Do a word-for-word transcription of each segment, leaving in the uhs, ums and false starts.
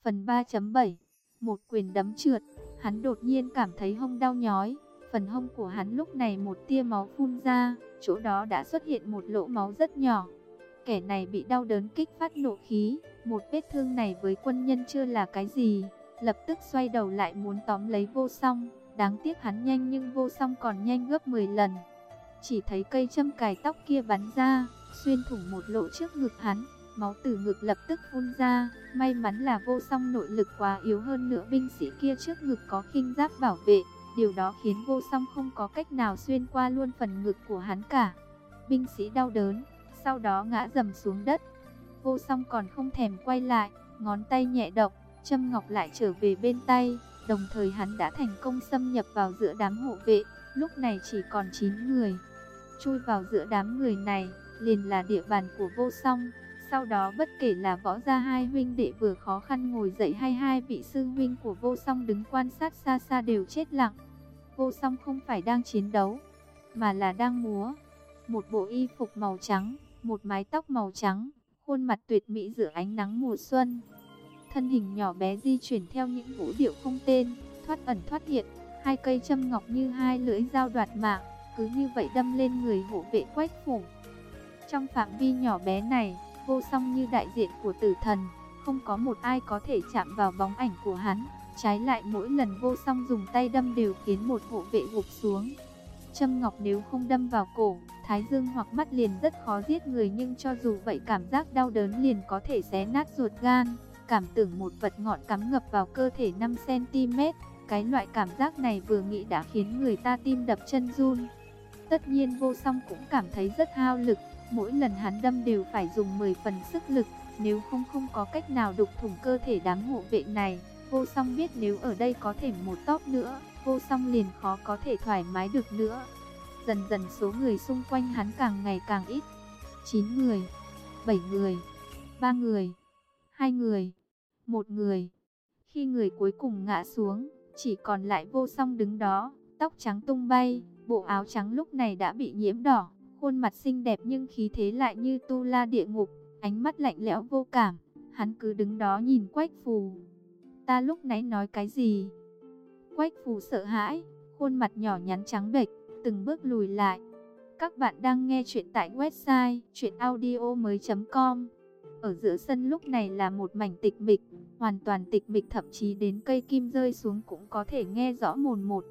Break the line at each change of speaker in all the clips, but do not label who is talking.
Phần ba chấm bảy. Một quyền đấm trượt, hắn đột nhiên cảm thấy hông đau nhói. Phần hông của hắn lúc này một tia máu phun ra, chỗ đó đã xuất hiện một lỗ máu rất nhỏ. Kẻ này bị đau đớn kích phát nộ khí, một vết thương này với quân nhân chưa là cái gì, lập tức xoay đầu lại muốn tóm lấy Vô Song. Đáng tiếc hắn nhanh nhưng Vô Song còn nhanh gấp mười lần. Chỉ thấy cây châm cài tóc kia bắn ra, xuyên thủng một lỗ trước ngực hắn, máu từ ngực lập tức phun ra. May mắn là Vô Song nội lực quá yếu, hơn nữa binh sĩ kia trước ngực có khinh giáp bảo vệ, điều đó khiến Vô Song không có cách nào xuyên qua luôn phần ngực của hắn cả. Binh sĩ đau đớn, sau đó ngã dầm xuống đất. Vô Song còn không thèm quay lại, ngón tay nhẹ động, châm ngọc lại trở về bên tay. Đồng thời hắn đã thành công xâm nhập vào giữa đám hộ vệ, lúc này chỉ còn chín người. Chui vào giữa đám người này, liền là địa bàn của Vô Song. Sau đó bất kể là Võ gia hai huynh đệ vừa khó khăn ngồi dậy hay hai vị sư huynh của Vô Song đứng quan sát xa xa đều chết lặng. Vô Song không phải đang chiến đấu, mà là đang múa. Một bộ y phục màu trắng, một mái tóc màu trắng, khuôn mặt tuyệt mỹ giữa ánh nắng mùa xuân. Thân hình nhỏ bé di chuyển theo những vũ điệu không tên, thoát ẩn thoát hiện, hai cây châm ngọc như hai lưỡi dao đoạt mạng, cứ như vậy đâm lên người hộ vệ Quách Phủ. Trong phạm vi nhỏ bé này, Vô Song như đại diện của tử thần, không có một ai có thể chạm vào bóng ảnh của hắn. Trái lại mỗi lần Vô Song dùng tay đâm đều khiến một hộ vệ gục xuống. Châm ngọc nếu không đâm vào cổ, thái dương hoặc mắt liền rất khó giết người, nhưng cho dù vậy cảm giác đau đớn liền có thể xé nát ruột gan. Cảm tưởng một vật ngọn cắm ngập vào cơ thể năm xăng ti mét, cái loại cảm giác này vừa nghĩ đã khiến người ta tim đập chân run. Tất nhiên Vô Song cũng cảm thấy rất hao lực, mỗi lần hắn đâm đều phải dùng mười phần sức lực, nếu không không có cách nào đục thủng cơ thể đám hộ vệ này. Vô Song biết nếu ở đây có thêm một tóp nữa, Vô Song liền khó có thể thoải mái được nữa. Dần dần số người xung quanh hắn càng ngày càng ít. chín người, bảy người, ba người, hai người, một người. Khi người cuối cùng ngã xuống, chỉ còn lại Vô Song đứng đó, tóc trắng tung bay, bộ áo trắng lúc này đã bị nhiễm đỏ, khuôn mặt xinh đẹp nhưng khí thế lại như tu la địa ngục, ánh mắt lạnh lẽo vô cảm. Hắn cứ đứng đó nhìn Quách Phù. Ta lúc nãy nói cái gì? Quách Phù sợ hãi, khuôn mặt nhỏ nhắn trắng bệch, từng bước lùi lại. Các bạn đang nghe chuyện tại website truyện audio mới chấm com. Ở giữa sân lúc này là một mảnh tịch mịch, hoàn toàn tịch mịch, thậm chí đến cây kim rơi xuống cũng có thể nghe rõ mồn một.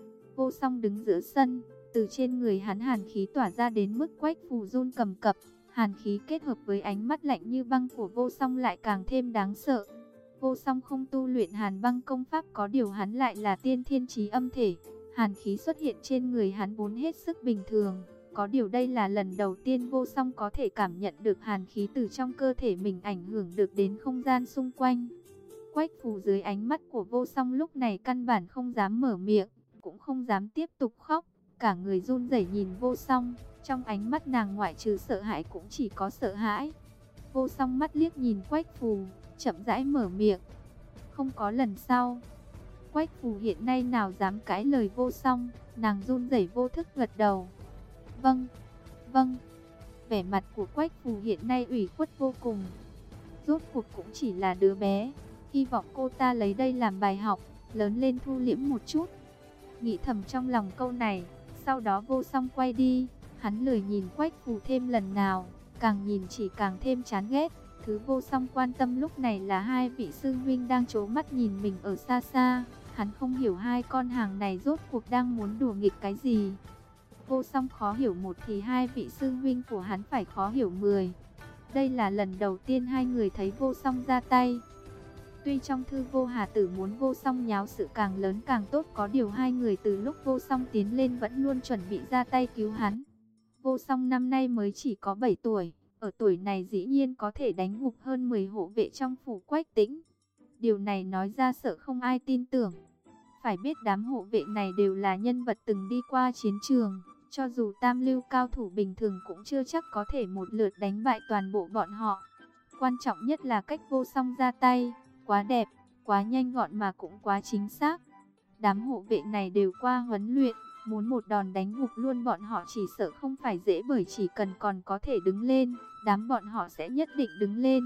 Vô Song đứng giữa sân, từ trên người hắn hàn khí tỏa ra đến mức Quách Phù run cầm cập. Hàn khí kết hợp với ánh mắt lạnh như băng của Vô Song lại càng thêm đáng sợ. Vô Song không tu luyện Hàn Băng công pháp, có điều hắn lại là tiên thiên chí âm thể. Hàn khí xuất hiện trên người hắn vốn hết sức bình thường, có điều đây là lần đầu tiên Vô Song có thể cảm nhận được hàn khí từ trong cơ thể mình ảnh hưởng được đến không gian xung quanh. Quách Phù dưới ánh mắt của Vô Song lúc này căn bản không dám mở miệng, cũng không dám tiếp tục khóc, cả người run rẩy nhìn Vô Song, trong ánh mắt nàng ngoại trừ sợ hãi cũng chỉ có sợ hãi. Vô Song mắt liếc nhìn Quách Phù, chậm rãi mở miệng. Không có lần sau. Quách Phù hiện nay nào dám cãi lời Vô Song, nàng run rẩy vô thức gật đầu. Vâng, vâng. Vẻ mặt của Quách Phù hiện nay ủy khuất vô cùng. Rốt cuộc cũng chỉ là đứa bé, hy vọng cô ta lấy đây làm bài học, lớn lên thu liễm một chút. Nghĩ thầm trong lòng câu này, sau đó Vô Song quay đi, hắn lười nhìn Quách Phù thêm lần nào, càng nhìn chỉ càng thêm chán ghét. Thứ Vô Song quan tâm lúc này là hai vị sư huynh đang trố mắt nhìn mình ở xa xa. Hắn không hiểu hai con hàng này rốt cuộc đang muốn đùa nghịch cái gì. Vô Song khó hiểu một thì hai vị sư huynh của hắn phải khó hiểu mười. Đây là lần đầu tiên hai người thấy Vô Song ra tay. Tuy trong thư Vô Hà Tử muốn Vô Song nháo sự càng lớn càng tốt, có điều hai người từ lúc Vô Song tiến lên vẫn luôn chuẩn bị ra tay cứu hắn. Vô Song năm nay mới chỉ có bảy tuổi, ở tuổi này dĩ nhiên có thể đánh gục hơn mười hộ vệ trong phủ Quách Tĩnh. Điều này nói ra sợ không ai tin tưởng. Phải biết đám hộ vệ này đều là nhân vật từng đi qua chiến trường, cho dù tam lưu cao thủ bình thường cũng chưa chắc có thể một lượt đánh bại toàn bộ bọn họ. Quan trọng nhất là cách Vô Song ra tay, quá đẹp, quá nhanh gọn mà cũng quá chính xác. Đám hộ vệ này đều qua huấn luyện, muốn một đòn đánh gục luôn bọn họ chỉ sợ không phải dễ, bởi chỉ cần còn có thể đứng lên, đám bọn họ sẽ nhất định đứng lên.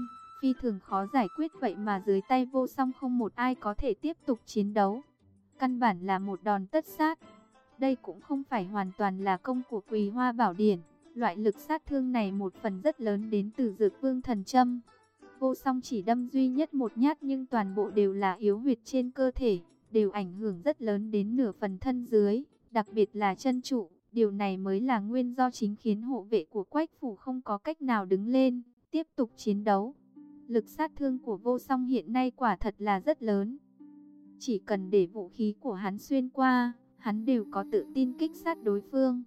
phi thường khó giải quyết, vậy mà dưới tay Vô Song không một ai có thể tiếp tục chiến đấu. Căn bản là một đòn tất sát. Đây cũng không phải hoàn toàn là công của Quỳ Hoa Bảo Điển. Loại lực sát thương này một phần rất lớn đến từ Dược Vương Thần Châm. Vô Song chỉ đâm duy nhất một nhát nhưng toàn bộ đều là yếu huyệt trên cơ thể, đều ảnh hưởng rất lớn đến nửa phần thân dưới, đặc biệt là chân trụ. Điều này mới là nguyên do chính khiến hộ vệ của Quách Phủ không có cách nào đứng lên, tiếp tục chiến đấu. Lực sát thương của Vô Song hiện nay quả thật là rất lớn. Chỉ cần để vũ khí của hắn xuyên qua, hắn đều có tự tin kích sát đối phương.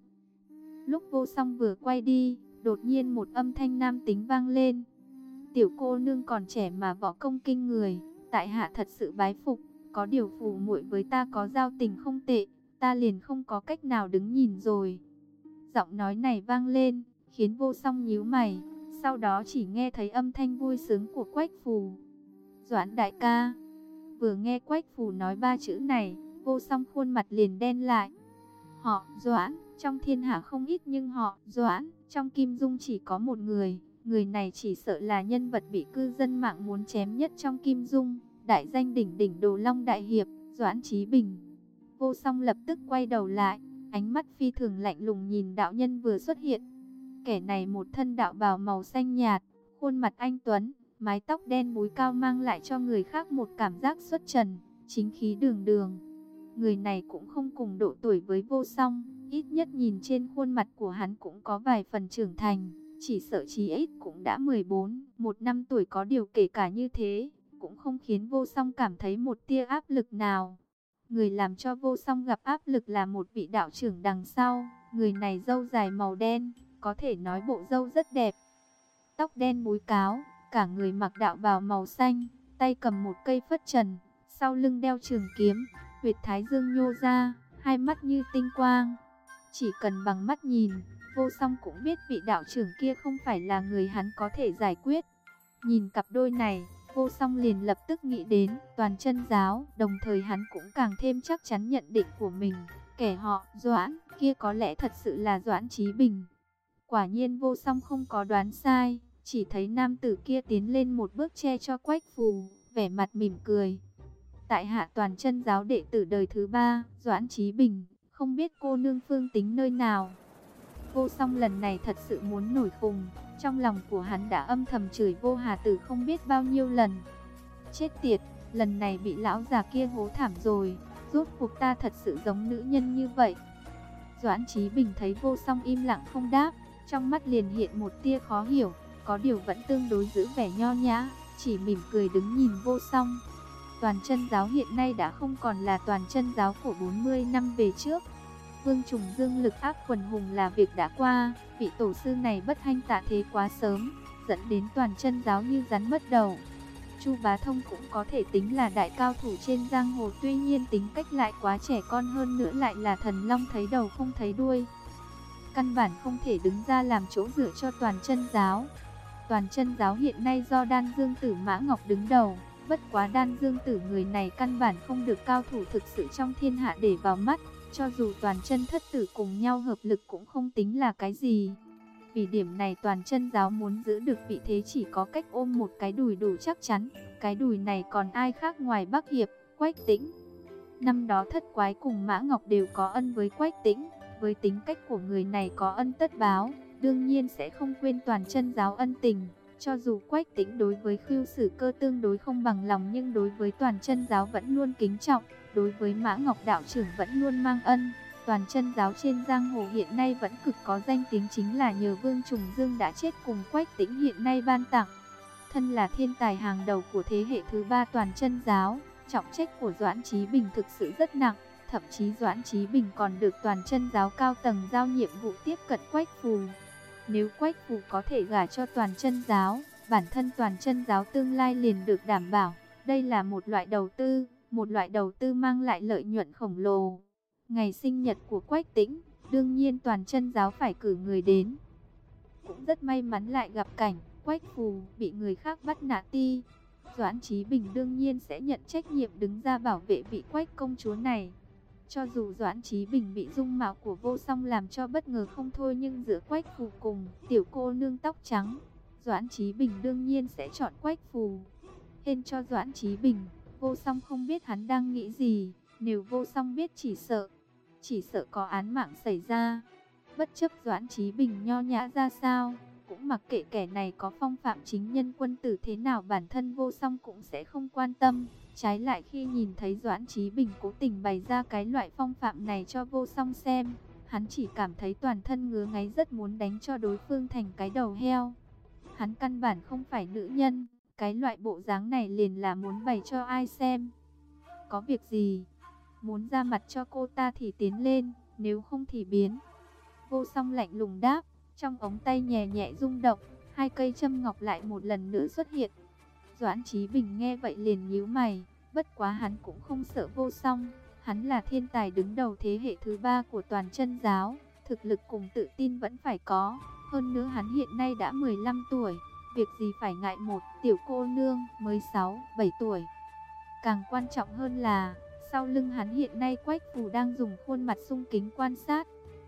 Lúc Vô Song vừa quay đi, đột nhiên một âm thanh nam tính vang lên. Tiểu cô nương còn trẻ mà võ công kinh người, tại hạ thật sự bái phục, có điều phù muội với ta có giao tình không tệ, ta liền không có cách nào đứng nhìn rồi. Giọng nói này vang lên, khiến Vô Song nhíu mày, sau đó chỉ nghe thấy âm thanh vui sướng của Quách Phù. Doãn đại ca. Vừa nghe Quách Phù nói ba chữ này, Vô Song khuôn mặt liền đen lại. Họ Doãn, trong thiên hạ không ít nhưng họ Doãn, trong Kim Dung chỉ có một người. Người này chỉ sợ là nhân vật bị cư dân mạng muốn chém nhất trong Kim Dung, đại danh đỉnh đỉnh Đồ Long đại hiệp, Doãn Chí Bình. Vô Song lập tức quay đầu lại, ánh mắt phi thường lạnh lùng nhìn đạo nhân vừa xuất hiện. Kẻ này một thân đạo bào màu xanh nhạt, khuôn mặt anh tuấn, mái tóc đen búi cao mang lại cho người khác một cảm giác xuất trần, chính khí đường đường. Người này cũng không cùng độ tuổi với Vô Song, ít nhất nhìn trên khuôn mặt của hắn cũng có vài phần trưởng thành. Chỉ sợ chí ít cũng đã mười bốn, một năm tuổi, có điều kể cả như thế, cũng không khiến Vô Song cảm thấy một tia áp lực nào. Người làm cho Vô Song gặp áp lực là một vị đạo trưởng đằng sau, người này râu dài màu đen, có thể nói bộ râu rất đẹp. Tóc đen búi cáo, cả người mặc đạo bào màu xanh, tay cầm một cây phất trần, sau lưng đeo trường kiếm, huyệt thái dương nhô ra, hai mắt như tinh quang. Chỉ cần bằng mắt nhìn, Vô Song cũng biết vị đạo trưởng kia không phải là người hắn có thể giải quyết. Nhìn cặp đôi này, Vô Song liền lập tức nghĩ đến Toàn Chân Giáo, đồng thời hắn cũng càng thêm chắc chắn nhận định của mình, kẻ họ Doãn kia có lẽ thật sự là Doãn Chí Bình. Quả nhiên Vô Song không có đoán sai, chỉ thấy nam tử kia tiến lên một bước che cho Quách Phù, vẻ mặt mỉm cười. Tại hạ Toàn Chân Giáo đệ tử đời thứ ba, Doãn Chí Bình, không biết cô nương phương tính nơi nào. Vô Song lần này thật sự muốn nổi khùng, trong lòng của hắn đã âm thầm chửi Vô Hà Tử không biết bao nhiêu lần. Chết tiệt, lần này bị lão già kia hố thảm rồi, rốt cuộc ta thật sự giống nữ nhân như vậy. Doãn Chí Bình thấy Vô Song im lặng không đáp, trong mắt liền hiện một tia khó hiểu, có điều vẫn tương đối giữ vẻ nho nhã, chỉ mỉm cười đứng nhìn Vô Song. Toàn Chân Giáo hiện nay đã không còn là Toàn Chân Giáo của bốn mươi năm về trước. Vương Trùng Dương lực áp quần hùng là việc đã qua, vị tổ sư này bất hạnh tạ thế quá sớm, dẫn đến Toàn Chân Giáo như rắn mất đầu. Chu Bá Thông cũng có thể tính là đại cao thủ trên giang hồ, tuy nhiên tính cách lại quá trẻ con, hơn nữa lại là thần long thấy đầu không thấy đuôi. Căn bản không thể đứng ra làm chỗ dựa cho Toàn Chân Giáo. Toàn Chân Giáo hiện nay do Đan Dương Tử Mã Ngọc đứng đầu, bất quá Đan Dương Tử người này căn bản không được cao thủ thực sự trong thiên hạ để vào mắt. Cho dù Toàn Chân Thất Tử cùng nhau hợp lực cũng không tính là cái gì. Vì điểm này Toàn Chân Giáo muốn giữ được vị thế chỉ có cách ôm một cái đùi đủ chắc chắn. Cái đùi này còn ai khác ngoài Bắc Hiệp, Quách Tĩnh. Năm đó Thất Quái cùng Mã Ngọc đều có ân với Quách Tĩnh. Với tính cách của người này có ân tất báo, đương nhiên sẽ không quên Toàn Chân Giáo ân tình. Cho dù Quách Tĩnh đối với Khưu Sử Cơ tương đối không bằng lòng, nhưng đối với Toàn Chân Giáo vẫn luôn kính trọng. Đối với Mã Ngọc đạo trưởng vẫn luôn mang ân. Toàn Chân Giáo trên giang hồ hiện nay vẫn cực có danh tiếng chính là nhờ Vương Trùng Dương đã chết cùng Quách Tĩnh hiện nay ban tặng. Thân là thiên tài hàng đầu của thế hệ thứ ba Toàn Chân Giáo, trọng trách của Doãn Chí Bình thực sự rất nặng. Thậm chí Doãn Chí Bình còn được Toàn Chân Giáo cao tầng giao nhiệm vụ tiếp cận Quách Phù. Nếu Quách Phù có thể gả cho Toàn Chân Giáo, bản thân Toàn Chân Giáo tương lai liền được đảm bảo. Đây là một loại đầu tư, một loại đầu tư mang lại lợi nhuận khổng lồ. Ngày sinh nhật của Quách Tĩnh, đương nhiên Toàn Chân Giáo phải cử người đến. Cũng rất may mắn lại gặp cảnh Quách Phù bị người khác bắt nạt ti. Doãn Chí Bình đương nhiên sẽ nhận trách nhiệm đứng ra bảo vệ vị Quách công chúa này. Cho dù Doãn Chí Bình bị dung mạo của Vô Song làm cho bất ngờ không thôi, nhưng giữa Quách Phù cùng tiểu cô nương tóc trắng, Doãn Chí Bình đương nhiên sẽ chọn Quách Phù. Hên cho Doãn Chí Bình, Vô Song không biết hắn đang nghĩ gì, nếu Vô Song biết chỉ sợ, chỉ sợ có án mạng xảy ra. Bất chấp Doãn Chí Bình nho nhã ra sao, cũng mặc kệ kẻ này có phong phạm chính nhân quân tử thế nào, bản thân Vô Song cũng sẽ không quan tâm. Trái lại khi nhìn thấy Doãn Chí Bình cố tình bày ra cái loại phong phạm này cho Vô Song xem, hắn chỉ cảm thấy toàn thân ngứa ngáy, rất muốn đánh cho đối phương thành cái đầu heo. Hắn căn bản không phải nữ nhân, cái loại bộ dáng này liền là muốn bày cho ai xem. Có việc gì? Muốn ra mặt cho cô ta thì tiến lên, nếu không thì biến. Vô Song lạnh lùng đáp, trong ống tay nhẹ nhẹ rung động, hai cây châm ngọc lại một lần nữa xuất hiện. Doãn Chí Bình nghe vậy liền nhíu mày, bất quá hắn cũng không sợ Vô Song, hắn là thiên tài đứng đầu thế hệ thứ ba của toàn chân giáo, thực lực cùng tự tin vẫn phải có, hơn nữa hắn hiện nay đã mười lăm tuổi, việc gì phải ngại một tiểu cô nương mới sáu, bảy tuổi. Càng quan trọng hơn là, sau lưng hắn hiện nay Quách Phù đang dùng khuôn mặt sung kính quan sát.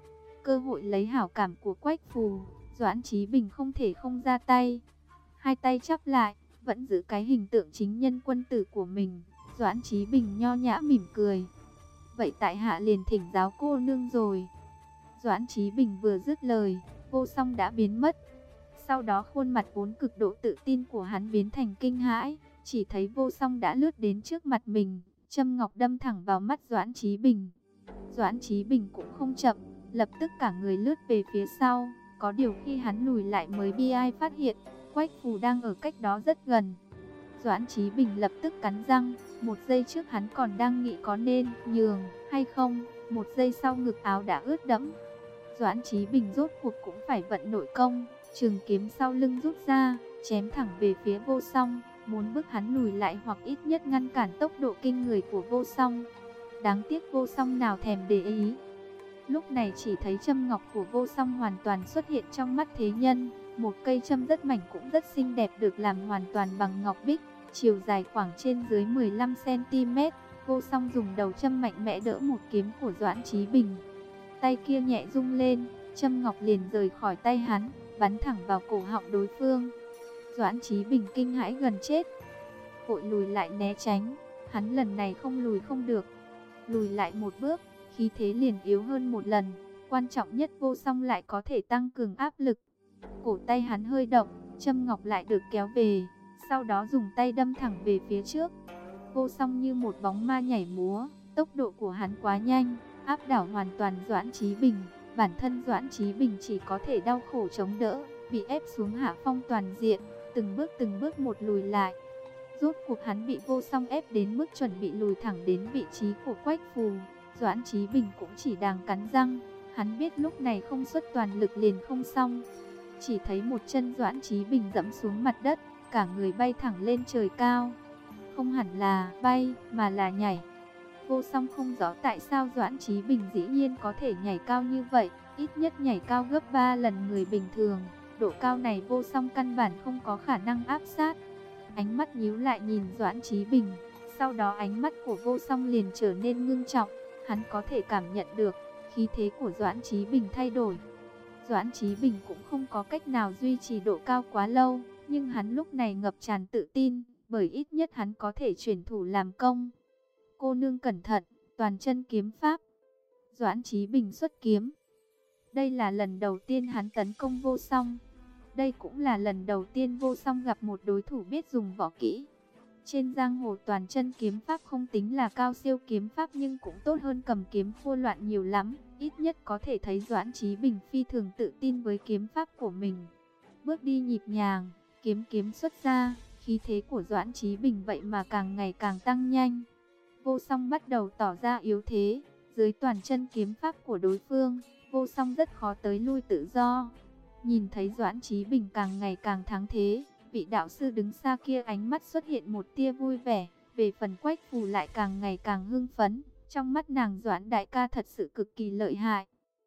Cơ hội lấy hảo cảm của Quách Phù, Doãn Chí Bình không thể không ra tay. Hai tay chắp lại, vẫn giữ cái hình tượng chính nhân quân tử của mình. Doãn Chí Bình nho nhã mỉm cười. Vậy tại hạ liền thỉnh giáo cô nương rồi. Doãn Chí Bình vừa dứt lời, Vô Song đã biến mất. Sau đó khuôn mặt vốn cực độ tự tin của hắn biến thành kinh hãi. Chỉ thấy Vô Song đã lướt đến trước mặt mình, châm ngọc đâm thẳng vào mắt Doãn Chí Bình. Doãn Chí Bình cũng không chậm, lập tức cả người lướt về phía sau. Có điều khi hắn lùi lại mới bi ai phát hiện, Quách Phù đang ở cách đó rất gần. Doãn Chí Bình lập tức cắn răng, một giây trước hắn còn đang nghĩ có nên nhường hay không, một giây sau ngực áo đã ướt đẫm. Doãn Chí Bình rốt cuộc cũng phải vận nội công, trường kiếm sau lưng rút ra, chém thẳng về phía Vô Song, muốn bức hắn lùi lại hoặc ít nhất ngăn cản tốc độ kinh người của Vô Song. Đáng tiếc Vô Song nào thèm để ý. Lúc này chỉ thấy châm ngọc của Vô Song hoàn toàn xuất hiện trong mắt thế nhân. Một cây châm rất mảnh cũng rất xinh đẹp, được làm hoàn toàn bằng ngọc bích, chiều dài khoảng trên dưới mười lăm xăng ti mét. Vô Song dùng đầu châm mạnh mẽ đỡ một kiếm của Doãn Chí Bình. Tay kia nhẹ rung lên, châm ngọc liền rời khỏi tay hắn, bắn thẳng vào cổ họng đối phương. Doãn Chí Bình kinh hãi gần chết, vội lùi lại né tránh. Hắn lần này không lùi không được, lùi lại một bước, khí thế liền yếu hơn một lần. Quan trọng nhất, Vô Song lại có thể tăng cường áp lực. Cổ tay hắn hơi động, châm ngọc lại được kéo về, sau đó dùng tay đâm thẳng về phía trước. Vô Song như một bóng ma nhảy múa, tốc độ của hắn quá nhanh, áp đảo hoàn toàn Doãn Chí Bình. Bản thân Doãn Chí Bình chỉ có thể đau khổ chống đỡ, bị ép xuống hạ phong toàn diện, từng bước từng bước một lùi lại. Rốt cuộc hắn bị Vô Song ép đến mức chuẩn bị lùi thẳng đến vị trí của Quách Phù. Doãn Chí Bình cũng chỉ đàng cắn răng, hắn biết lúc này không xuất toàn lực liền không xong. Chỉ thấy một chân Doãn Chí Bình dẫm xuống mặt đất, cả người bay thẳng lên trời cao. Không hẳn là bay, mà là nhảy. Vô Song không rõ tại sao Doãn Chí Bình dĩ nhiên có thể nhảy cao như vậy, ít nhất nhảy cao gấp ba lần người bình thường. Độ cao này Vô Song căn bản không có khả năng áp sát. Ánh mắt nhíu lại nhìn Doãn Chí Bình, sau đó ánh mắt của Vô Song liền trở nên ngưng trọng. Hắn có thể cảm nhận được khí thế của Doãn Chí Bình thay đổi. Doãn Chí Bình cũng không có cách nào duy trì độ cao quá lâu, nhưng hắn lúc này ngập tràn tự tin, bởi ít nhất hắn có thể chuyển thủ làm công. Cô nương cẩn thận, toàn chân kiếm pháp. Doãn Chí Bình xuất kiếm. Đây là lần đầu tiên hắn tấn công Vô Song. Đây cũng là lần đầu tiên Vô Song gặp một đối thủ biết dùng võ kỹ. Trên giang hồ toàn chân kiếm pháp không tính là cao siêu kiếm pháp, nhưng cũng tốt hơn cầm kiếm khô loạn nhiều lắm. Ít nhất có thể thấy Doãn Chí Bình phi thường tự tin với kiếm pháp của mình. Bước đi nhịp nhàng, kiếm kiếm xuất ra, khí thế của Doãn Chí Bình vậy mà càng ngày càng tăng nhanh. Vô Song bắt đầu tỏ ra yếu thế, dưới toàn chân kiếm pháp của đối phương, Vô Song rất khó tới lui tự do. Nhìn thấy Doãn Chí Bình càng ngày càng thắng thế, vị đạo sư đứng xa kia ánh mắt xuất hiện một tia vui vẻ, về phần Quách Phù lại càng ngày càng hưng phấn, trong mắt nàng Doãn đại ca thật sự cực kỳ lợi hại.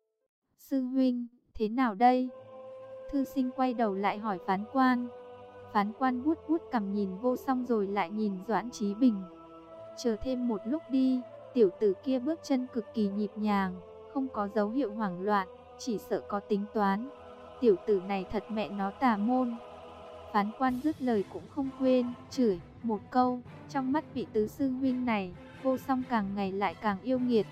Sư huynh, thế nào đây? Thư sinh quay đầu lại hỏi phán quan. Phán quan vuốt vuốt cằm nhìn Vô Song rồi lại nhìn Doãn Chí Bình. Chờ thêm một lúc đi, tiểu tử kia bước chân cực kỳ nhịp nhàng, không có dấu hiệu hoảng loạn, chỉ sợ có tính toán. Tiểu tử này thật mẹ nó tà môn. Phán quan dứt lời cũng không quên chửi một câu. Trong mắt vị tứ sư huynh này, Vô Song càng ngày lại càng yêu nghiệt.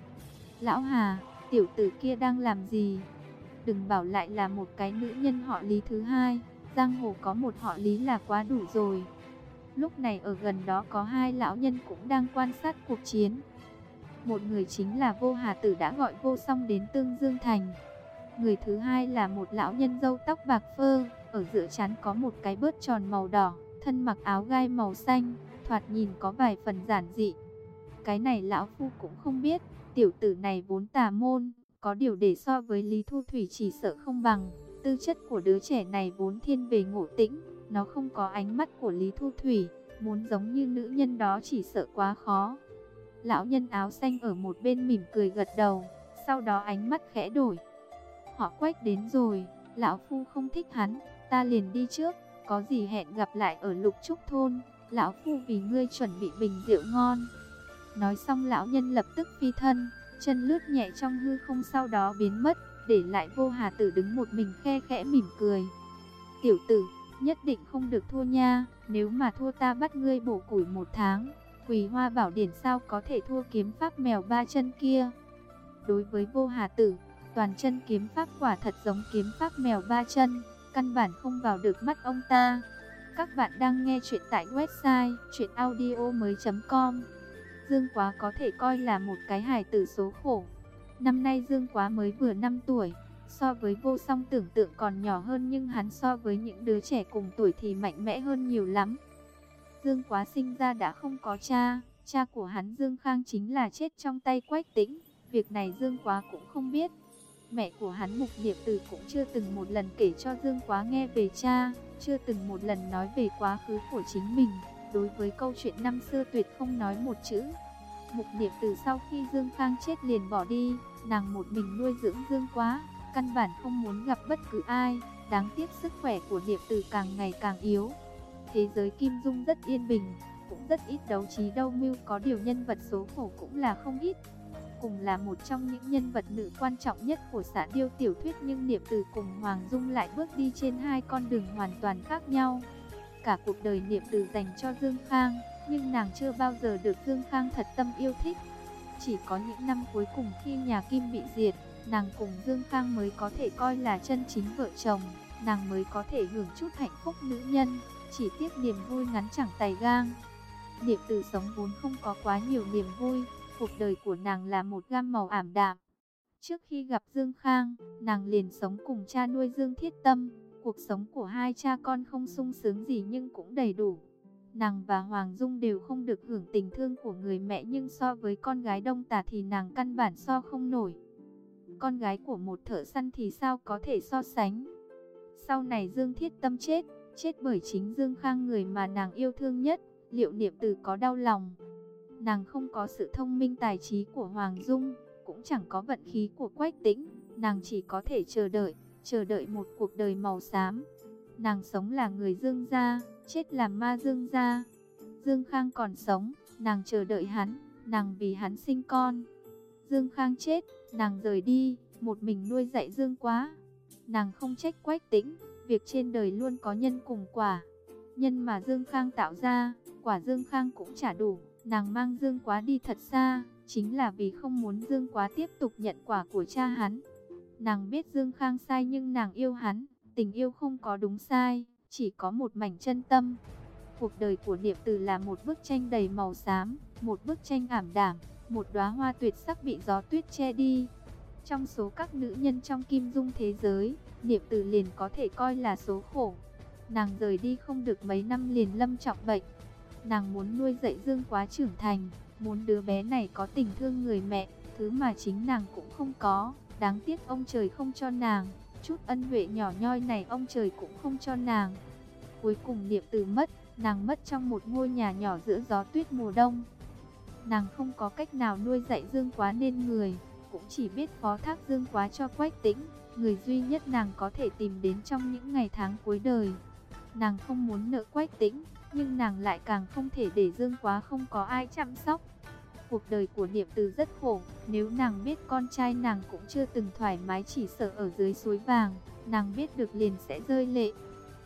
Lão Hà, tiểu tử kia đang làm gì? Đừng bảo lại là một cái nữ nhân họ Lý thứ hai. Giang hồ có một họ Lý là quá đủ rồi. Lúc này ở gần đó có hai lão nhân cũng đang quan sát cuộc chiến. Một người chính là Vô Hà Tử đã gọi Vô Song đến Tương Dương Thành. Người thứ hai là một lão nhân râu tóc bạc phơ, ở giữa trán có một cái bớt tròn màu đỏ, thân mặc áo gai màu xanh, thoạt nhìn có vài phần giản dị. Cái này lão phu cũng không biết, tiểu tử này vốn tà môn, có điều để so với Lý Thu Thủy chỉ sợ không bằng. Tư chất của đứa trẻ này vốn thiên về ngộ tĩnh, nó không có ánh mắt của Lý Thu Thủy, muốn giống như nữ nhân đó chỉ sợ quá khó. Lão nhân áo xanh ở một bên mỉm cười gật đầu, sau đó ánh mắt khẽ đổi. Họ Quách đến rồi, lão phu không thích hắn, ta liền đi trước, có gì hẹn gặp lại ở Lục Trúc thôn, lão phu vì ngươi chuẩn bị bình rượu ngon. Nói xong lão nhân lập tức phi thân, chân lướt nhẹ trong hư không sau đó biến mất, để lại Vô Hà Tử đứng một mình khe khẽ mỉm cười. Tiểu tử, nhất định không được thua nha, nếu mà thua ta bắt ngươi bổ củi một tháng. Quỳ Hoa Bảo Điển sao có thể thua kiếm pháp mèo ba chân kia. Đối với Vô Hà Tử, toàn chân kiếm pháp quả thật giống kiếm pháp mèo ba chân, căn bản không vào được mắt ông ta. Các bạn đang nghe chuyện tại website truyện audio mới chấm com. Dương Quá có thể coi là một cái hài tử số khổ. Năm nay Dương Quá mới vừa năm tuổi, so với Vô Song tưởng tượng còn nhỏ hơn, nhưng hắn so với những đứa trẻ cùng tuổi thì mạnh mẽ hơn nhiều lắm. Dương Quá sinh ra đã không có cha, cha của hắn Dương Khang chính là chết trong tay Quách Tĩnh, việc này Dương Quá cũng không biết. Mẹ của hắn Mục Niệm Từ cũng chưa từng một lần kể cho Dương Quá nghe về cha, chưa từng một lần nói về quá khứ của chính mình, đối với câu chuyện năm xưa tuyệt không nói một chữ. Mục Niệm Từ sau khi Dương Khang chết liền bỏ đi, nàng một mình nuôi dưỡng Dương Quá, căn bản không muốn gặp bất cứ ai, đáng tiếc sức khỏe của Niệm Từ càng ngày càng yếu. Thế giới Kim Dung rất yên bình, cũng rất ít đấu trí đâu mưu, có điều nhân vật số khổ cũng là không ít. Cùng là một trong những nhân vật nữ quan trọng nhất của Xạ Điêu tiểu thuyết, nhưng Niệm Từ cùng Hoàng Dung lại bước đi trên hai con đường hoàn toàn khác nhau. Cả cuộc đời Niệm Từ dành cho Dương Khang, nhưng nàng chưa bao giờ được Dương Khang thật tâm yêu thích. Chỉ có những năm cuối cùng khi nhà Kim bị diệt, nàng cùng Dương Khang mới có thể coi là chân chính vợ chồng, nàng mới có thể hưởng chút hạnh phúc nữ nhân, chỉ tiếc niềm vui ngắn chẳng tày gang. Niệm Từ sống vốn không có quá nhiều niềm vui, cuộc đời của nàng là một gam màu ảm đạm. Trước khi gặp Dương Khang, nàng liền sống cùng cha nuôi Dương Thiết Tâm, cuộc sống của hai cha con không sung sướng gì nhưng cũng đầy đủ. Nàng và Hoàng Dung đều không được hưởng tình thương của người mẹ, nhưng so với con gái Đông Tả thì nàng căn bản so không nổi. Con gái của một thợ săn thì sao có thể so sánh. Sau này Dương Thiết Tâm chết, chết bởi chính Dương Khang, người mà nàng yêu thương nhất, liệu Niệm Từ có đau lòng? Nàng không có sự thông minh tài trí của Hoàng Dung, cũng chẳng có vận khí của Quách Tĩnh, nàng chỉ có thể chờ đợi, chờ đợi một cuộc đời màu xám. Nàng sống là người Dương gia, chết làm ma Dương gia. Dương Khang còn sống, nàng chờ đợi hắn, nàng vì hắn sinh con. Dương Khang chết, nàng rời đi, một mình nuôi dạy Dương Quá. Nàng không trách Quách Tĩnh, việc trên đời luôn có nhân cùng quả. Nhân mà Dương Khang tạo ra, quả Dương Khang cũng trả đủ. Nàng mang Dương Quá đi thật xa, chính là vì không muốn Dương Quá tiếp tục nhận quả của cha hắn. Nàng biết Dương Khang sai nhưng nàng yêu hắn, tình yêu không có đúng sai, chỉ có một mảnh chân tâm. Cuộc đời của Niệm Từ là một bức tranh đầy màu xám, một bức tranh ảm đạm, một đóa hoa tuyệt sắc bị gió tuyết che đi. Trong số các nữ nhân trong Kim Dung thế giới, Niệm Từ liền có thể coi là số khổ. Nàng rời đi không được mấy năm liền lâm trọng bệnh. Nàng muốn nuôi dạy Dương Quá trưởng thành, muốn đứa bé này có tình thương người mẹ, thứ mà chính nàng cũng không có. Đáng tiếc ông trời không cho nàng, chút ân huệ nhỏ nhoi này ông trời cũng không cho nàng. Cuối cùng Niệm Từ mất, nàng mất trong một ngôi nhà nhỏ giữa gió tuyết mùa đông. Nàng không có cách nào nuôi dạy Dương Quá nên người, cũng chỉ biết phó thác Dương Quá cho Quách Tĩnh, người duy nhất nàng có thể tìm đến trong những ngày tháng cuối đời. Nàng không muốn nợ Quách Tĩnh, nhưng nàng lại càng không thể để Dương Quá không có ai chăm sóc. Cuộc đời của Niệm Từ rất khổ, nếu nàng biết con trai nàng cũng chưa từng thoải mái chỉ sợ ở dưới suối vàng, nàng biết được liền sẽ rơi lệ.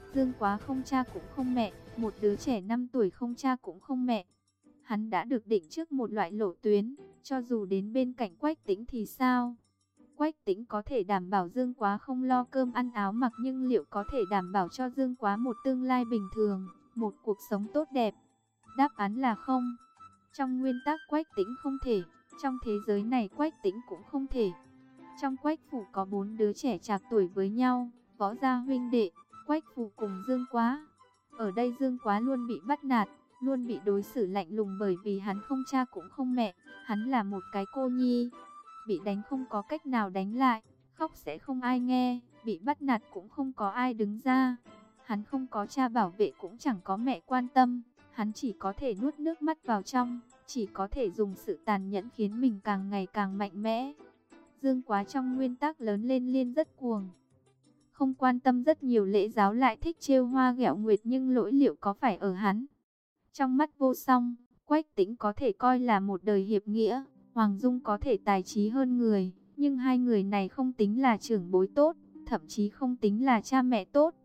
Dương Quá không cha cũng không mẹ, một đứa trẻ năm tuổi không cha cũng không mẹ. Hắn đã được định trước một loại lộ tuyến, cho dù đến bên cạnh Quách Tĩnh thì sao? Quách Tĩnh có thể đảm bảo Dương Quá không lo cơm ăn áo mặc, nhưng liệu có thể đảm bảo cho Dương Quá một tương lai bình thường, một cuộc sống tốt đẹp? Đáp án là không. Trong nguyên tắc Quách Tĩnh không thể, trong thế giới này Quách Tĩnh cũng không thể. Trong Quách phủ có bốn đứa trẻ trạc tuổi với nhau, Võ gia huynh đệ, Quách phủ cùng Dương Quá. Ở đây Dương Quá luôn bị bắt nạt, luôn bị đối xử lạnh lùng bởi vì hắn không cha cũng không mẹ, hắn là một cái cô nhi. Bị đánh không có cách nào đánh lại, khóc sẽ không ai nghe, bị bắt nạt cũng không có ai đứng ra. Hắn không có cha bảo vệ cũng chẳng có mẹ quan tâm, hắn chỉ có thể nuốt nước mắt vào trong, chỉ có thể dùng sự tàn nhẫn khiến mình càng ngày càng mạnh mẽ. Dương Quá trong nguyên tắc lớn lên liên rất cuồng, không quan tâm rất nhiều lễ giáo, lại thích trêu hoa ghẹo nguyệt, nhưng lỗi liệu có phải ở hắn? Trong mắt Vô Song, Quách Tĩnh có thể coi là một đời hiệp nghĩa, Hoàng Dung có thể tài trí hơn người, nhưng hai người này không tính là trưởng bối tốt, thậm chí không tính là cha mẹ tốt.